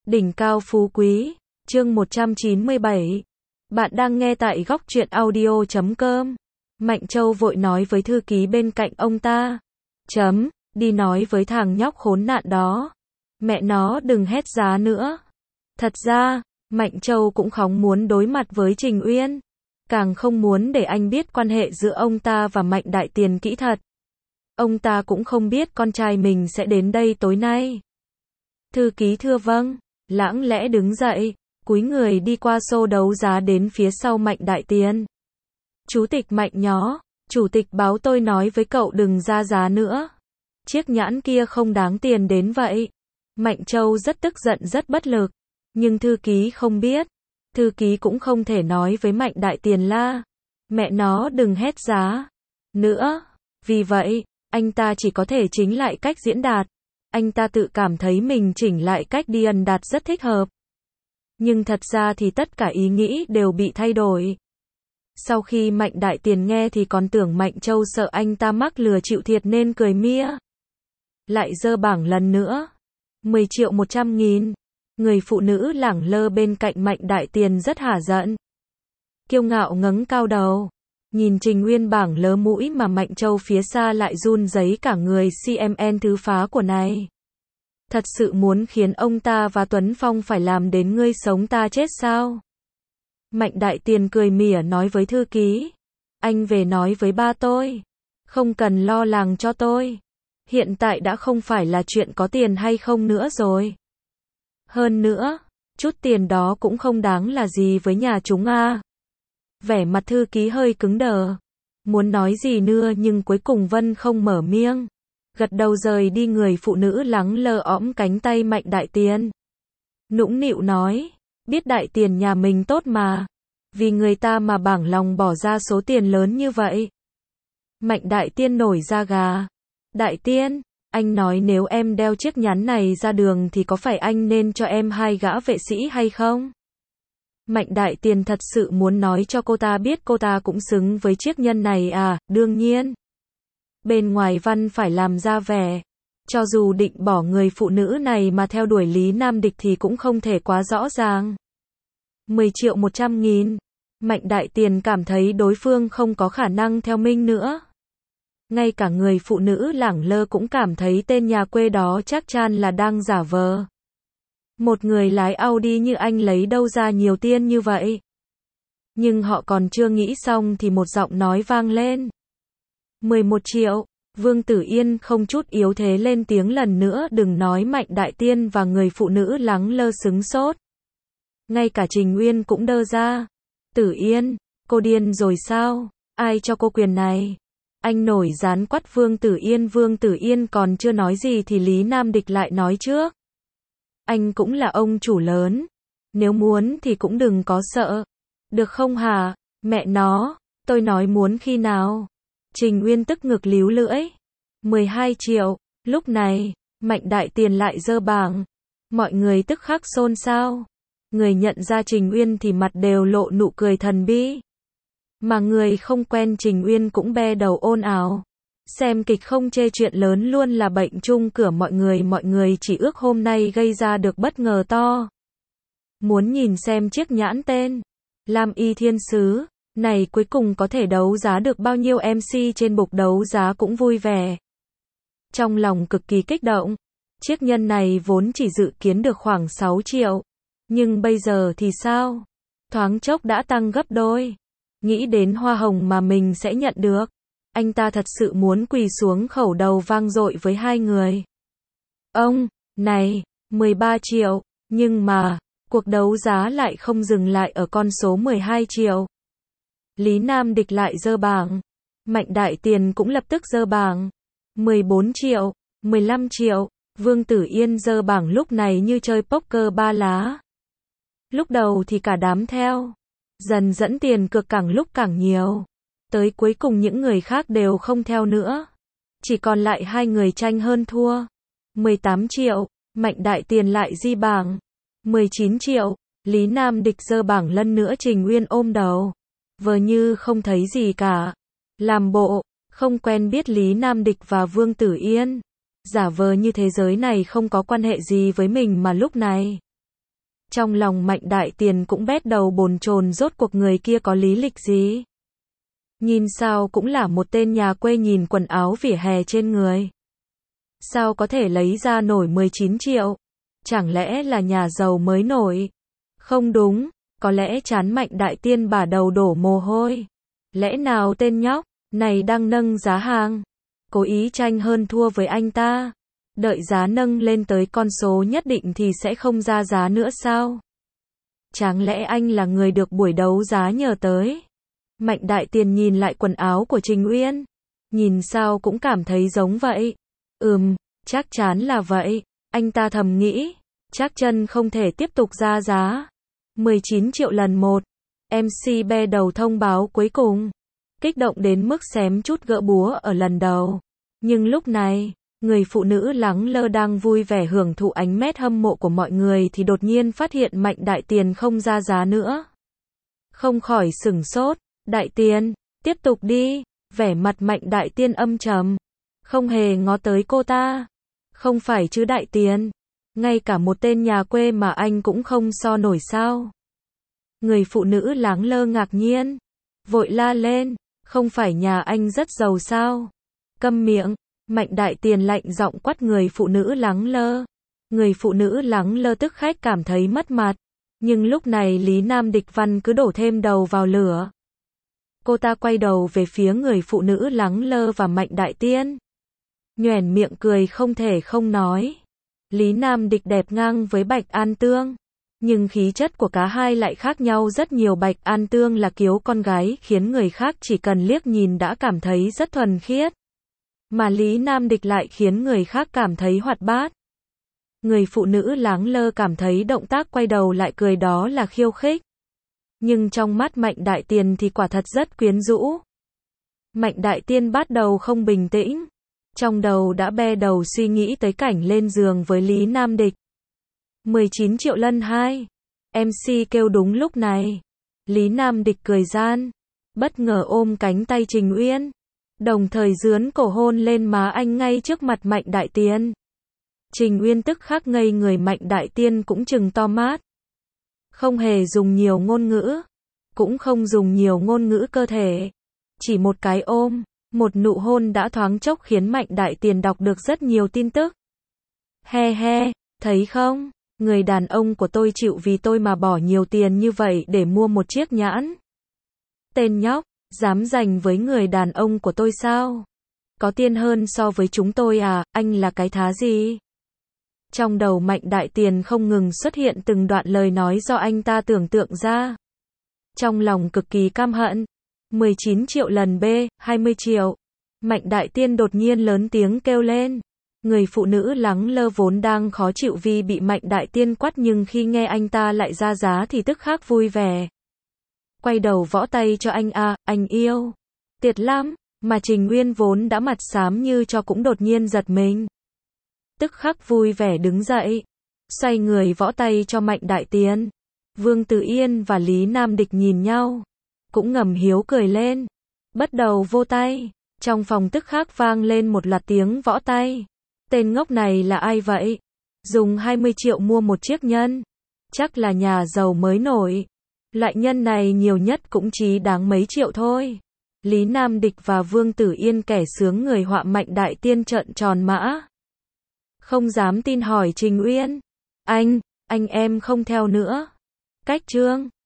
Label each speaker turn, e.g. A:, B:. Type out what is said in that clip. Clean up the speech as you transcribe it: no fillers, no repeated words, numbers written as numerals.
A: Đỉnh cao phú quý, chương 197. Bạn đang nghe tại góc truyện audio.com. Mạnh Châu vội nói với thư ký bên cạnh ông ta. Đi nói với thằng nhóc khốn nạn đó. Mẹ nó đừng hét giá nữa. Thật ra, Mạnh Châu cũng không muốn đối mặt với Trình Uyên. Càng không muốn để anh biết quan hệ giữa ông ta và Mạnh Đại Tiền kỹ thật. Ông ta cũng không biết con trai mình sẽ đến đây tối nay. Thư ký thưa vâng, lặng lẽ đứng dậy, cúi người đi qua xô đấu giá đến phía sau Mạnh Đại Tiền. Chủ tịch Mạnh nhó, chủ tịch báo tôi nói với cậu đừng ra giá nữa. Chiếc nhẫn kia không đáng tiền đến vậy. Mạnh Châu rất tức giận rất bất lực, nhưng thư ký không biết. Thư ký cũng không thể nói với Mạnh Đại Tiền là mẹ nó đừng hét giá nữa. Vì vậy, anh ta chỉ có thể chỉnh lại cách diễn đạt. Anh ta tự cảm thấy mình chỉnh lại cách điền đạt rất thích hợp. Nhưng thật ra thì tất cả ý nghĩ đều bị thay đổi. Sau khi Mạnh Đại Tiền nghe thì còn tưởng Mạnh Châu sợ anh ta mắc lừa chịu thiệt nên cười mía. Lại dơ bảng lần nữa. 10.100.000. Người phụ nữ lẳng lơ bên cạnh Mạnh Đại Tiền rất hả giận. Kiêu ngạo ngẩng cao đầu. Nhìn Trình Uyên bảng lớ mũi mà Mạnh Châu phía xa lại run rẩy cả người CMN thứ phá của này. Thật sự muốn khiến ông ta và Tuấn Phong phải làm đến ngươi sống ta chết sao? Mạnh Đại Tiền cười mỉa nói với thư ký. Anh về nói với ba tôi. Không cần lo lắng cho tôi. Hiện tại đã không phải là chuyện có tiền hay không nữa rồi. Hơn nữa, chút tiền đó cũng không đáng là gì với nhà chúng à. Vẻ mặt thư ký hơi cứng đờ. Muốn nói gì nữa nhưng cuối cùng Vân không mở miệng. Gật đầu rời đi. Người phụ nữ lắng lơ õm cánh tay Mạnh Đại Tiền. Nũng nịu nói, biết Đại Tiền nhà mình tốt mà. Vì người ta mà bảng lòng bỏ ra số tiền lớn như vậy. Mạnh Đại Tiền nổi da gà. Đại Tiền, anh nói nếu em đeo chiếc nhẫn này ra đường thì có phải anh nên cho em 2 gã vệ sĩ hay không? Mạnh Đại Tiền thật sự muốn nói cho cô ta biết cô ta cũng xứng với chiếc nhẫn này à, đương nhiên. Bên ngoài Văn phải làm ra vẻ. Cho dù định bỏ người phụ nữ này mà theo đuổi Lý Nam Địch thì cũng không thể quá rõ ràng. 10.100.000. Mạnh Đại Tiền cảm thấy đối phương không có khả năng theo mình nữa. Ngay cả người phụ nữ lẳng lơ cũng cảm thấy tên nhà quê đó chắc chắn là đang giả vờ. Một người lái Audi như anh lấy đâu ra nhiều tiền như vậy? Nhưng họ còn chưa nghĩ xong thì một giọng nói vang lên. 11 triệu. Vương Tử Yên không chút yếu thế lên tiếng lần nữa. Đừng nói Mạnh Đại Tiền và người phụ nữ lắng lơ sững sốt. Ngay cả Trình Uyên cũng đơ ra. Tử Yên, cô điên rồi sao? Ai cho cô quyền này? Anh nổi gián quát Vương Tử Yên. Vương Tử Yên còn chưa nói gì thì Lý Nam Địch lại nói trước. Anh cũng là ông chủ lớn. Nếu muốn thì cũng đừng có sợ. Được không hả? Mẹ nó, tôi nói muốn khi nào? Trình Uyên tức ngực líu lưỡi. 12 triệu. Lúc này, Mạnh Đại Tiền lại giơ bảng. Mọi người tức khắc xôn xao. Người nhận ra Trình Uyên thì mặt đều lộ nụ cười thần bí. Mà người không quen Trình Uyên cũng be đầu ồn ào. Xem kịch không chê chuyện lớn luôn là bệnh chung của mọi người chỉ ước hôm nay gây ra được bất ngờ to. Muốn nhìn xem chiếc nhẫn tên Lam Y Thiên Sứ này cuối cùng có thể đấu giá được bao nhiêu. MC trên bục đấu giá cũng vui vẻ. Trong lòng cực kỳ kích động. Chiếc nhẫn này vốn chỉ dự kiến được khoảng 6 triệu. Nhưng bây giờ thì sao? Thoáng chốc đã tăng gấp đôi. Nghĩ đến hoa hồng mà mình sẽ nhận được. Anh ta thật sự muốn quỳ xuống khẩu đầu vang dội với hai người. Ông, này, 13 triệu. Nhưng mà, cuộc đấu giá lại không dừng lại ở con số 12 triệu. Lý Nam Địch lại giơ bảng. Mạnh Đại Tiền cũng lập tức giơ bảng. 14 triệu, 15 triệu. Vương Tử Yên giơ bảng lúc này như chơi poker 3 lá. Lúc đầu thì cả đám theo. Dần dẫn tiền cược càng lúc càng nhiều. Tới cuối cùng những người khác đều không theo nữa. Chỉ còn lại 2 người tranh hơn thua. 18 triệu. Mạnh Đại Tiền lại di bảng. 19 triệu. Lý Nam Địch giơ bảng lần nữa. Trình Uyên ôm đầu. Vờ như không thấy gì cả. Làm bộ không quen biết Lý Nam Địch và Vương Tử Yên. Giả vờ như thế giới này không có quan hệ gì với mình mà lúc này. Trong lòng Mạnh Đại Tiền cũng bắt đầu bồn chồn, rốt cuộc người kia có lý lịch gì? Nhìn sao cũng là một tên nhà quê, nhìn quần áo vỉa hè trên người. Sao có thể lấy ra nổi 19 triệu? Chẳng lẽ là nhà giàu mới nổi? Không đúng, có lẽ chán Mạnh Đại Tiên bả đầu đổ mồ hôi. Lẽ nào tên nhóc này đang nâng giá hàng? Cố ý tranh hơn thua với anh ta? Đợi giá nâng lên tới con số nhất định thì sẽ không ra giá nữa sao? Chẳng lẽ anh là người được buổi đấu giá nhờ tới? Mạnh Đại Tiền nhìn lại quần áo của Trình Uyên. Nhìn sao cũng cảm thấy giống vậy. Chắc chắn là vậy. Anh ta thầm nghĩ. Chắc chân không thể tiếp tục ra giá. 19 triệu lần một. MC be đầu thông báo cuối cùng. Kích động đến mức xém chút gỡ búa ở lần đầu. Nhưng lúc này, người phụ nữ lắng lơ đang vui vẻ hưởng thụ ánh mắt hâm mộ của mọi người thì đột nhiên phát hiện Mạnh Đại Tiền không ra giá nữa. Không khỏi sửng sốt. Đại Tiền, tiếp tục đi. Vẻ mặt Mạnh Đại Tiên âm trầm. Không hề ngó tới cô ta. Không phải chứ Đại Tiền. Ngay cả một tên nhà quê mà anh cũng không so nổi sao? Người phụ nữ lắng lơ ngạc nhiên. Vội la lên. Không phải nhà anh rất giàu sao? Câm miệng. Mạnh Đại Tiền lạnh giọng quát người phụ nữ lắng lơ. Người phụ nữ lắng lơ tức khắc cảm thấy mất mặt. Nhưng lúc này Lý Nam Địch Văn cứ đổ thêm đầu vào lửa. Cô ta quay đầu về phía người phụ nữ lắng lơ và Mạnh Đại Tiên. Nhoẻn miệng cười không thể không nói. Lý Nam Địch đẹp ngang với Bạch An Tương. Nhưng khí chất của cả hai lại khác nhau rất nhiều. Bạch An Tương là kiếu con gái khiến người khác chỉ cần liếc nhìn đã cảm thấy rất thuần khiết. Mà Lý Nam Địch lại khiến người khác cảm thấy hoạt bát. Người phụ nữ lắng lơ cảm thấy động tác quay đầu lại cười đó là khiêu khích. Nhưng trong mắt Mạnh Đại Tiền thì quả thật rất quyến rũ. Mạnh Đại Tiên bắt đầu không bình tĩnh. Trong đầu đã be đầu suy nghĩ tới cảnh lên giường với Lý Nam Địch. 19 triệu lần 2. MC kêu đúng lúc này. Lý Nam Địch cười gian. Bất ngờ ôm cánh tay Trình Uyên. Đồng thời dướn cổ hôn lên má anh ngay trước mặt Mạnh Đại Tiên. Trình Uyên tức khắc ngây người, Mạnh Đại Tiên cũng trừng to mắt. Không hề dùng nhiều ngôn ngữ. Cũng không dùng nhiều ngôn ngữ cơ thể. Chỉ một cái ôm, một nụ hôn đã thoáng chốc khiến Mạnh Đại Tiền đọc được rất nhiều tin tức. He he, thấy không? Người đàn ông của tôi chịu vì tôi mà bỏ nhiều tiền như vậy để mua một chiếc nhẫn. Tên nhóc, dám giành với người đàn ông của tôi sao? Có tiền hơn so với chúng tôi à, anh là cái thá gì? Trong đầu Mạnh Đại Tiền không ngừng xuất hiện từng đoạn lời nói do anh ta tưởng tượng ra. Trong lòng cực kỳ căm hận. 19 triệu lần B, 20 triệu. Mạnh Đại Tiên đột nhiên lớn tiếng kêu lên. Người phụ nữ lắng lơ vốn đang khó chịu vì bị Mạnh Đại Tiên quát, nhưng khi nghe anh ta lại ra giá thì tức khắc vui vẻ. Quay đầu võ tay cho anh à, anh yêu. Tuyệt lắm, mà Trình Uyên vốn đã mặt xám như cho cũng đột nhiên giật mình. Tức khắc vui vẻ đứng dậy. Xoay người võ tay cho Mạnh Đại Tiên. Vương Tử Yên và Lý Nam Địch nhìn nhau. Cũng ngầm hiếu cười lên. Bắt đầu vô tay. Trong phòng tức khắc vang lên một loạt tiếng võ tay. Tên ngốc này là ai vậy? Dùng 20 triệu mua một chiếc nhân. Chắc là nhà giàu mới nổi. Loại nhân này nhiều nhất cũng chỉ đáng mấy triệu thôi. Lý Nam Địch và Vương Tử Yên kẻ sướng người họa Mạnh Đại Tiên trợn tròn mã. Không dám tin hỏi Trình Uyên. Anh em không theo nữa. Cách chương.